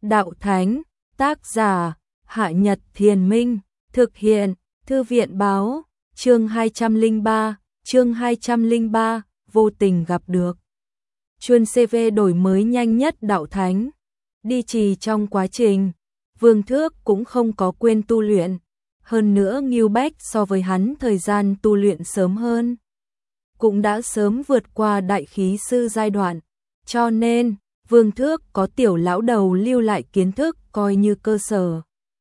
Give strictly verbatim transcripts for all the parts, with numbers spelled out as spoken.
Đạo Thánh, tác giả, Hạ Nhật Thiền Minh, thực hiện, Thư viện báo, chương hai trăm lẻ ba, chương hai trăm lẻ ba, vô tình gặp được. Chuyên xê vê đổi mới nhanh nhất Đạo Thánh. Đi trì trong quá trình, Vương Thước cũng không có quên tu luyện, hơn nữa Ngưu Bách so với hắn thời gian tu luyện sớm hơn, cũng đã sớm vượt qua đại khí sư giai đoạn, cho nên Vương Thước có tiểu lão đầu lưu lại kiến thức coi như cơ sở.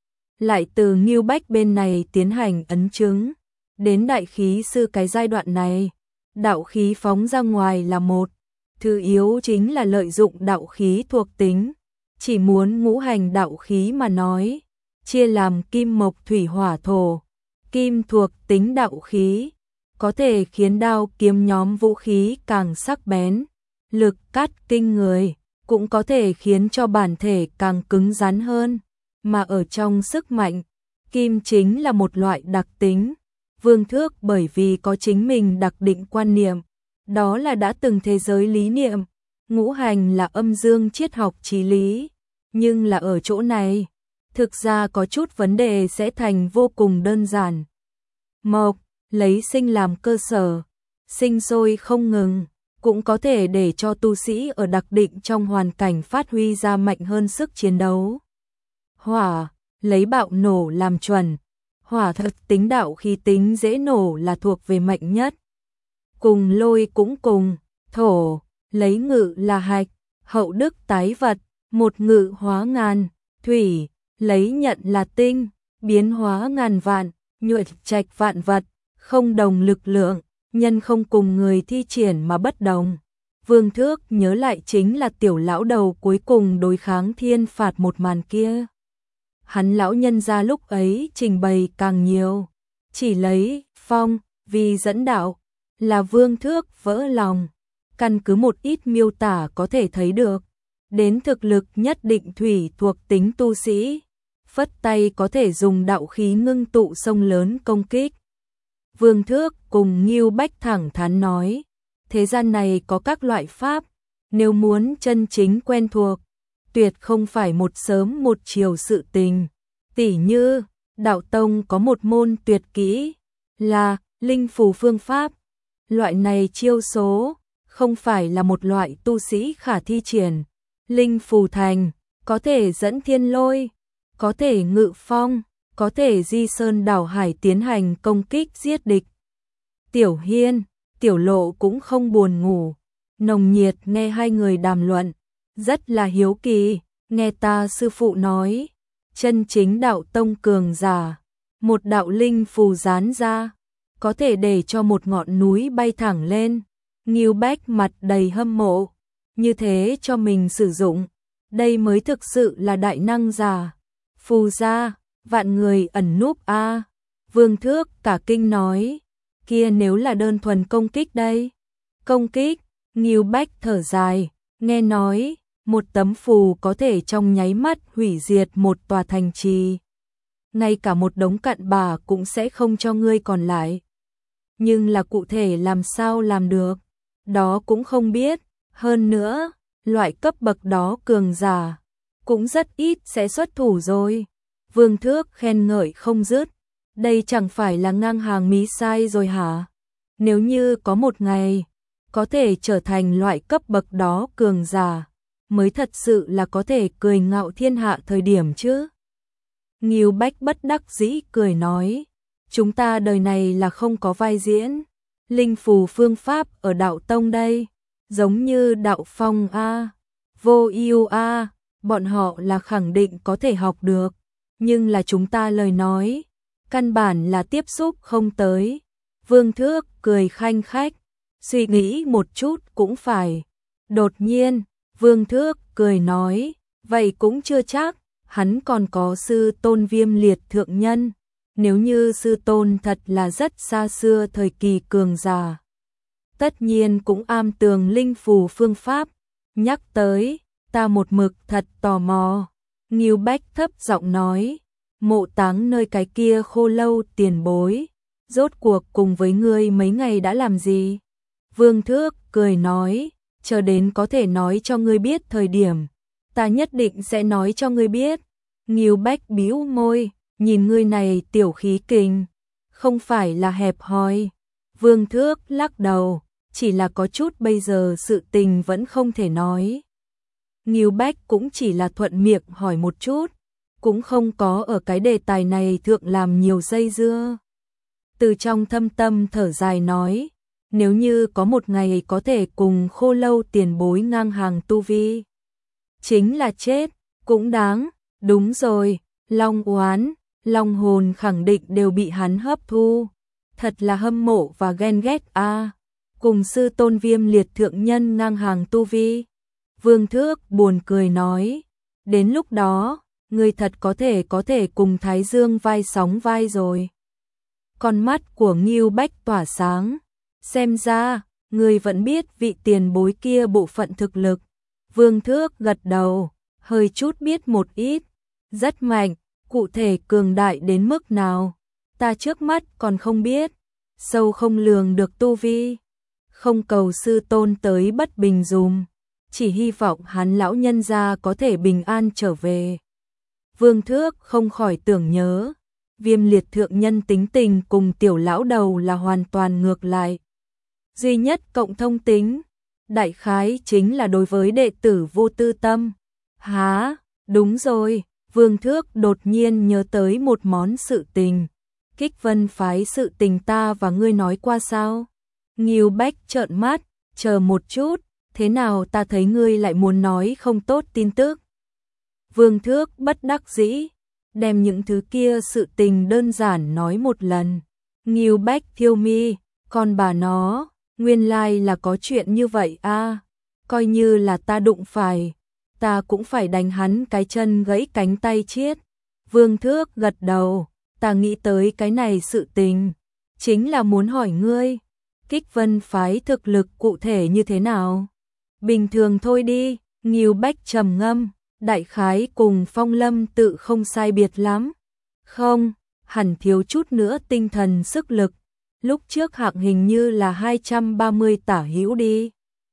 Lại từ Ngưu Bách bên này tiến hành ấn chứng, đến đại khí sư cái giai đoạn này, đạo khí phóng ra ngoài là một, thứ yếu chính là lợi dụng đạo khí thuộc tính, chỉ muốn ngũ hành đạo khí mà nói, chia làm kim mộc thủy hỏa thổ, kim thuộc tính đạo khí, có thể khiến đao kiếm nhóm vũ khí càng sắc bén, lực cắt kinh người, cũng có thể khiến cho bản thể càng cứng rắn hơn, mà ở trong sức mạnh, kim chính là một loại đặc tính. Vương Thước bởi vì có chính mình đặc định quan niệm, đó là đã từng thế giới lý niệm, ngũ hành là âm dương triết học chí lý, nhưng là ở chỗ này, thực ra có chút vấn đề sẽ thành vô cùng đơn giản. Mộc, lấy sinh làm cơ sở, sinh sôi không ngừng, cũng có thể để cho tu sĩ ở đặc định trong hoàn cảnh phát huy ra mạnh hơn sức chiến đấu. Hỏa, lấy bạo nổ làm chuẩn, hỏa thật tính đạo khí tính dễ nổ là thuộc về mạnh nhất. Cùng lôi cũng cùng, thổ, lấy ngự là hạch, hậu đức tái vật, một ngự hóa ngàn, thủy, lấy nhận là tinh, biến hóa ngàn vạn, nhuệ trạch vạn vật, không đồng lực lượng, nhân không cùng người thi triển mà bất đồng. Vương Thước nhớ lại chính là tiểu lão đầu cuối cùng đối kháng thiên phạt một màn kia. Hắn lão nhân ra lúc ấy trình bày càng nhiều, chỉ lấy phong vì dẫn đạo, là Vương Thước vỡ lòng, căn cứ một ít miêu tả có thể thấy được, đến thực lực nhất định thủy thuộc tính tu sĩ, phất tay có thể dùng đạo khí ngưng tụ sông lớn công kích. Vương Thước cùng Ngưu Bách thẳng thắn nói, thế gian này có các loại pháp, nếu muốn chân chính quen thuộc, tuyệt không phải một sớm một chiều sự tình. Tỉ như, đạo tông có một môn tuyệt kỹ, là linh phù phương pháp. Loại này chiêu số, không phải là một loại tu sĩ khả thi triển. Linh phù thành, có thể dẫn thiên lôi, có thể ngự phong, có thể di sơn đảo hải tiến hành công kích giết địch. Tiểu Hiên, Tiểu Lộ cũng không buồn ngủ, nồng nhiệt nghe hai người đàm luận, rất là hiếu kỳ, nghe ta sư phụ nói, chân chính đạo tông cường giả, một đạo linh phù dán ra, có thể để cho một ngọn núi bay thẳng lên. Ngưu Bách mặt đầy hâm mộ, như thế cho mình sử dụng, đây mới thực sự là đại năng giả. Phù gia, vạn người ẩn núp a. À. Vương Thước cả kinh nói, kia nếu là đơn thuần công kích đây. Công kích, Ngưu Bách thở dài, nghe nói, một tấm phù có thể trong nháy mắt hủy diệt một tòa thành trì. Ngay cả một đống cặn bã cũng sẽ không cho ngươi còn lại. Nhưng là cụ thể làm sao làm được, đó cũng không biết, hơn nữa, loại cấp bậc đó cường giả, cũng rất ít sẽ xuất thủ rồi. Vương Thước khen ngợi không dứt, đây chẳng phải là ngang hàng mí sai rồi hả? Nếu như có một ngày, có thể trở thành loại cấp bậc đó cường giả, mới thật sự là có thể cười ngạo thiên hạ thời điểm chứ. Ngưu Bách bất đắc dĩ cười nói, chúng ta đời này là không có vai diễn, linh phù phương pháp ở đạo tông đây, giống như đạo phong a, vô ưu a, bọn họ là khẳng định có thể học được, nhưng là chúng ta lời nói, căn bản là tiếp xúc không tới. Vương Thước cười khanh khách, suy nghĩ một chút cũng phải. Đột nhiên, Vương Thước cười nói, vậy cũng chưa chắc, hắn còn có sư tôn Viêm Liệt thượng nhân, nếu như sư tôn thật là rất xa xưa thời kỳ cường giả, tất nhiên cũng am tường linh phù phương pháp. Nhắc tới, ta một mực thật tò mò. Ngưu Bách thấp giọng nói, mộ táng nơi cái kia khô lâu tiền bối, rốt cuộc cùng với ngươi mấy ngày đã làm gì? Vương Thước cười nói, chờ đến có thể nói cho ngươi biết thời điểm, ta nhất định sẽ nói cho ngươi biết. Ngưu Bách bĩu môi, nhìn ngươi này tiểu khí kình, không phải là hẹp hòi. Vương Thước lắc đầu, chỉ là có chút bây giờ sự tình vẫn không thể nói. Ngưu Bách cũng chỉ là thuận miệng hỏi một chút, cũng không có ở cái đề tài này thượng làm nhiều dây dưa. Từ trong thâm tâm thở dài nói, nếu như có một ngày có thể cùng Khô Lâu tiền bối ngang hàng tu vi, chính là chết, cũng đáng. Đúng rồi, Long Oán, Long Hồn khẳng định đều bị hắn hấp thu. Thật là hâm mộ và ghen ghét a. À. Cùng sư tôn Viêm Liệt thượng nhân ngang hàng tu vi. Vương Thước buồn cười nói, đến lúc đó, ngươi thật có thể có thể cùng Thái Dương vai sóng vai rồi. Con mắt của Ngưu Bách tỏa sáng, xem ra, ngươi vẫn biết vị tiền bối kia bộ phận thực lực. Vương Thước gật đầu, hơi chút biết một ít, rất mạnh, cụ thể cường đại đến mức nào, ta trước mắt còn không biết, sâu không lường được tu vi. Không cầu sư tôn tới bất bình dùm, chỉ hy vọng hắn lão nhân gia có thể bình an trở về. Vương Thước không khỏi tưởng nhớ, Viêm Liệt thượng nhân tính tình cùng tiểu lão đầu là hoàn toàn ngược lại. Duy nhất cộng thông tính, đại khái chính là đối với đệ tử vô tư tâm. Hả, đúng rồi, Vương Thước đột nhiên nhớ tới một món sự tình. Kích Vân phái sự tình ta và ngươi nói qua sao? Ngưu Bách trợn mắt, chờ một chút, thế nào ta thấy ngươi lại muốn nói không tốt tin tức? Vương Thước bất đắc dĩ, đem những thứ kia sự tình đơn giản nói một lần. Ngưu Bách thiêu mi, con bà nó, nguyên lai là có chuyện như vậy a. À, coi như là ta đụng phải, ta cũng phải đánh hắn cái chân gãy cánh tay chết. Vương Thước gật đầu, ta nghĩ tới cái này sự tình, chính là muốn hỏi ngươi, Kích Vân phái thực lực cụ thể như thế nào? Bình thường thôi đi. Ngưu Bách trầm ngâm, đại khái cùng Phong Lâm tự không sai biệt lắm. Không, hẳn thiếu chút nữa tinh thần sức lực, lúc trước hạng hình như là hai trăm ba mươi tả hữu đi.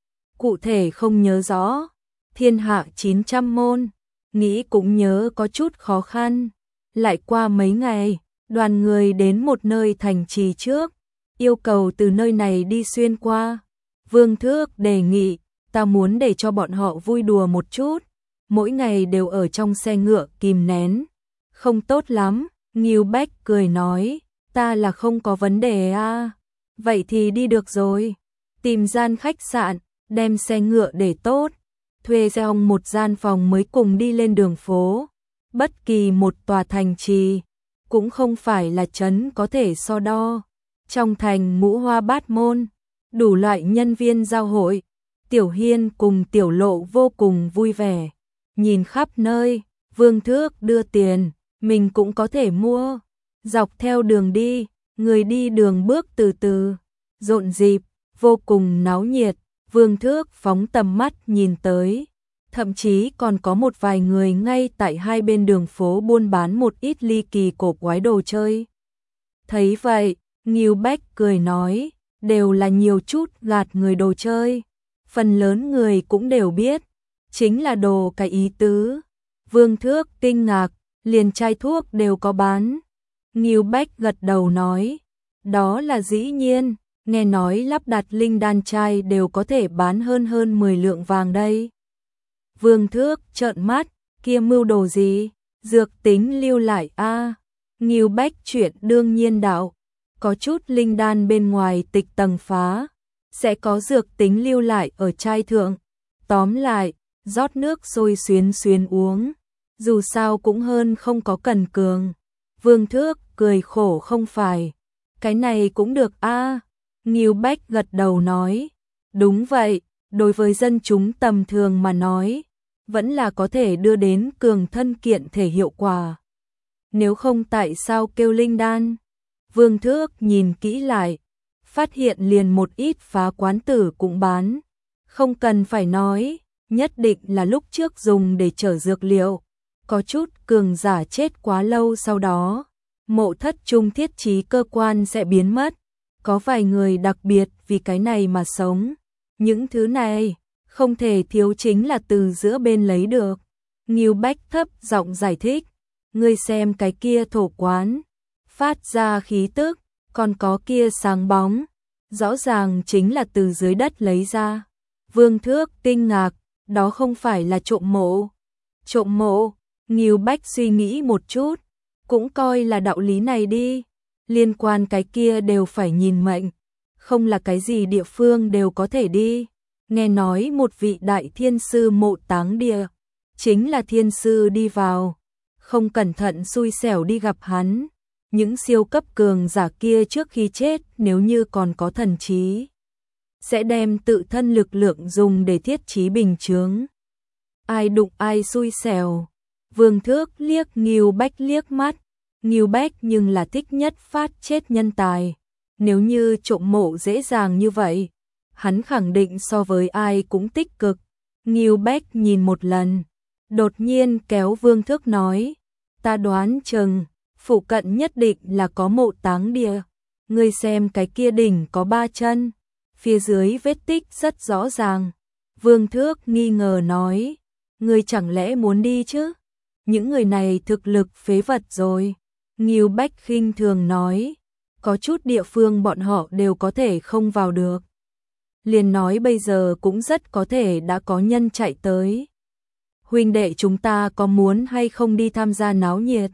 Cụ thể không nhớ rõ, thiên hạ chín trăm môn, nghĩ cũng nhớ có chút khó khăn. Lại qua mấy ngày, đoàn người đến một nơi thành trì trước, yêu cầu từ nơi này đi xuyên qua. Vương Thước đề nghị, ta muốn để cho bọn họ vui đùa một chút, mỗi ngày đều ở trong xe ngựa kìm nén, không tốt lắm. Ngưu Bách cười nói, ta là không có vấn đề a. À. Vậy thì đi được rồi, tìm gian khách sạn, đem xe ngựa để tốt, thuê xong một gian phòng mới cùng đi lên đường phố. Bất kỳ một tòa thành trì, cũng không phải là trấn có thể so đo. Trong thành ngũ hoa bát môn, đủ loại nhân viên giao hội, Tiểu Hiên cùng Tiểu Lộ vô cùng vui vẻ. Nhìn khắp nơi, Vương Thước đưa tiền, mình cũng có thể mua. Dọc theo đường đi, người đi đường bước từ từ, rộn rịp, vô cùng náo nhiệt. Vương Thước phóng tầm mắt nhìn tới, thậm chí còn có một vài người ngay tại hai bên đường phố buôn bán một ít ly kỳ cổ quái đồ chơi. Thấy vậy, Ngưu Bách cười nói, đều là nhiều chút gạt người đồ chơi. Phần lớn người cũng đều biết, chính là đồ cái ý tứ. Vương Thước kinh ngạc, liền chai thuốc đều có bán. Ngưu Bách gật đầu nói, đó là dĩ nhiên, nghe nói lắp đặt linh đan chai đều có thể bán hơn hơn mười lượng vàng đây. Vương Thước trợn mắt, kia mưu đồ gì? Dược tính lưu lại a. À. Ngưu Bách chuyện đương nhiên đạo, có chút linh đan bên ngoài tịch tầng phá, sẽ có dược tính lưu lại ở chai thượng. Tóm lại, rót nước sôi xuyến xuyến uống, dù sao cũng hơn không có cần cường. Vương Thước cười khổ không phải, cái này cũng được a. À. Ngưu Bách gật đầu nói, đúng vậy, đối với dân chúng tầm thường mà nói, vẫn là có thể đưa đến cường thân kiện thể hiệu quả. Nếu không tại sao kêu linh đan? Vương Thước nhìn kỹ lại, phát hiện liền một ít phá quán tử cũng bán. Không cần phải nói, nhất định là lúc trước dùng để chở dược liệu. Có chút cường giả chết quá lâu sau đó, mộ thất trung thiết trí cơ quan sẽ biến mất. Có vài người đặc biệt vì cái này mà sống. Những thứ này, không thể thiếu chính là từ giữa bên lấy được. Ngưu Bách thấp giọng giải thích, ngươi xem cái kia thổ quán, phát ra khí tức, còn có kia sáng bóng, rõ ràng chính là từ dưới đất lấy ra. Vương Thước kinh ngạc, đó không phải là trộm mộ. Trộm mộ, Ngưu Bách suy nghĩ một chút, cũng coi là đạo lý này đi, liên quan cái kia đều phải nhìn mệnh, không là cái gì địa phương đều có thể đi. Nghe nói một vị đại thiên sư mộ táng địa, chính là thiên sư đi vào, không cẩn thận xui xẻo đi gặp hắn. Những siêu cấp cường giả kia trước khi chết nếu như còn có thần trí, sẽ đem tự thân lực lượng dùng để thiết trí bình chướng. Ai đụng ai xui xẻo. Vương Thước liếc Ngưu Bách liếc mắt, Ngưu Bách nhưng là thích nhất phát chết nhân tài. Nếu như trộm mộ dễ dàng như vậy, hắn khẳng định so với ai cũng tích cực. Ngưu Bách nhìn một lần, đột nhiên kéo Vương Thước nói, ta đoán chừng phụ cận nhất định là có mộ táng địa. Ngươi xem cái kia đỉnh có ba chân, phía dưới vết tích rất rõ ràng. Vương Thước nghi ngờ nói, ngươi chẳng lẽ muốn đi chứ? Những người này thực lực phế vật rồi. Ngưu Bách khinh thường nói, có chút địa phương bọn họ đều có thể không vào được. Liền nói bây giờ cũng rất có thể đã có nhân chạy tới. Huynh đệ chúng ta có muốn hay không đi tham gia náo nhiệt?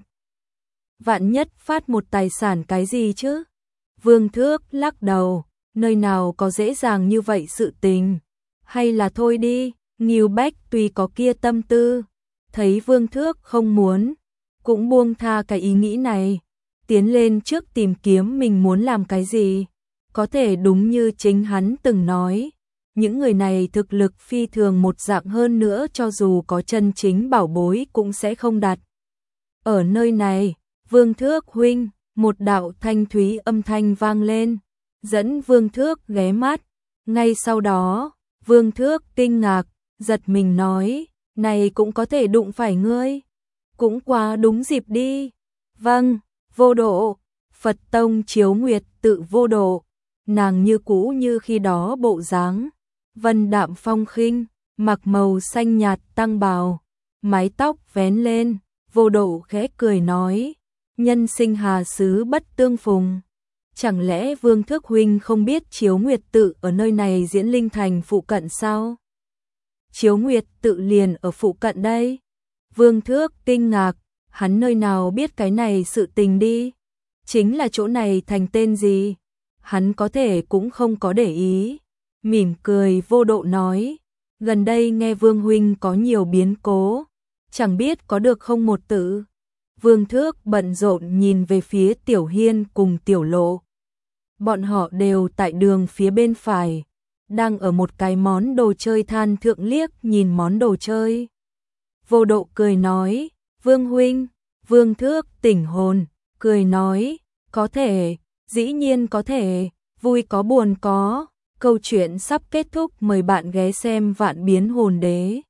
Vạn nhất phát một tài sản cái gì chứ? Vương Thước lắc đầu, nơi nào có dễ dàng như vậy sự tình. Hay là thôi đi. Ngưu Bách tuy có kia tâm tư, thấy Vương Thước không muốn, cũng buông tha cái ý nghĩ này, tiến lên trước tìm kiếm mình muốn làm cái gì. Có thể đúng như chính hắn từng nói, những người này thực lực phi thường một dạng, hơn nữa cho dù có chân chính bảo bối cũng sẽ không đặt ở nơi này. Vương Thước huynh, một đạo thanh thúy âm thanh vang lên, dẫn Vương Thước ghé mắt. Ngay sau đó, Vương Thước kinh ngạc, giật mình nói, này cũng có thể đụng phải ngươi, cũng quá đúng dịp đi. Vâng, vô độ, Phật tông Chiếu Nguyệt tự vô độ, nàng như cũ như khi đó bộ dáng, vân đạm phong khinh, mặc màu xanh nhạt tăng bào, mái tóc vén lên. Vô độ khẽ cười nói, nhân sinh hà xứ bất tương phùng. Chẳng lẽ Vương Thước huynh không biết Chiếu Nguyệt tự ở nơi này Diễn Linh thành phụ cận sao? Chiếu Nguyệt tự liền ở phụ cận đây. Vương Thước kinh ngạc, hắn nơi nào biết cái này sự tình đi? Chính là chỗ này thành tên gì? Hắn có thể cũng không có để ý. Mỉm cười Vô độ nói, gần đây nghe Vương huynh có nhiều biến cố, chẳng biết có được không một tự. Vương Thước bận rộn nhìn về phía Tiểu Hiên cùng Tiểu Lộ. Bọn họ đều tại đường phía bên phải, đang ở một cái món đồ chơi than thượng liếc nhìn món đồ chơi. Vô độ cười nói, Vương huynh. Vương Thước tỉnh hồn, cười nói, có thể, dĩ nhiên có thể, vui có buồn có. Câu chuyện sắp kết thúc, mời bạn ghé xem Vạn Biến Hồn Đế.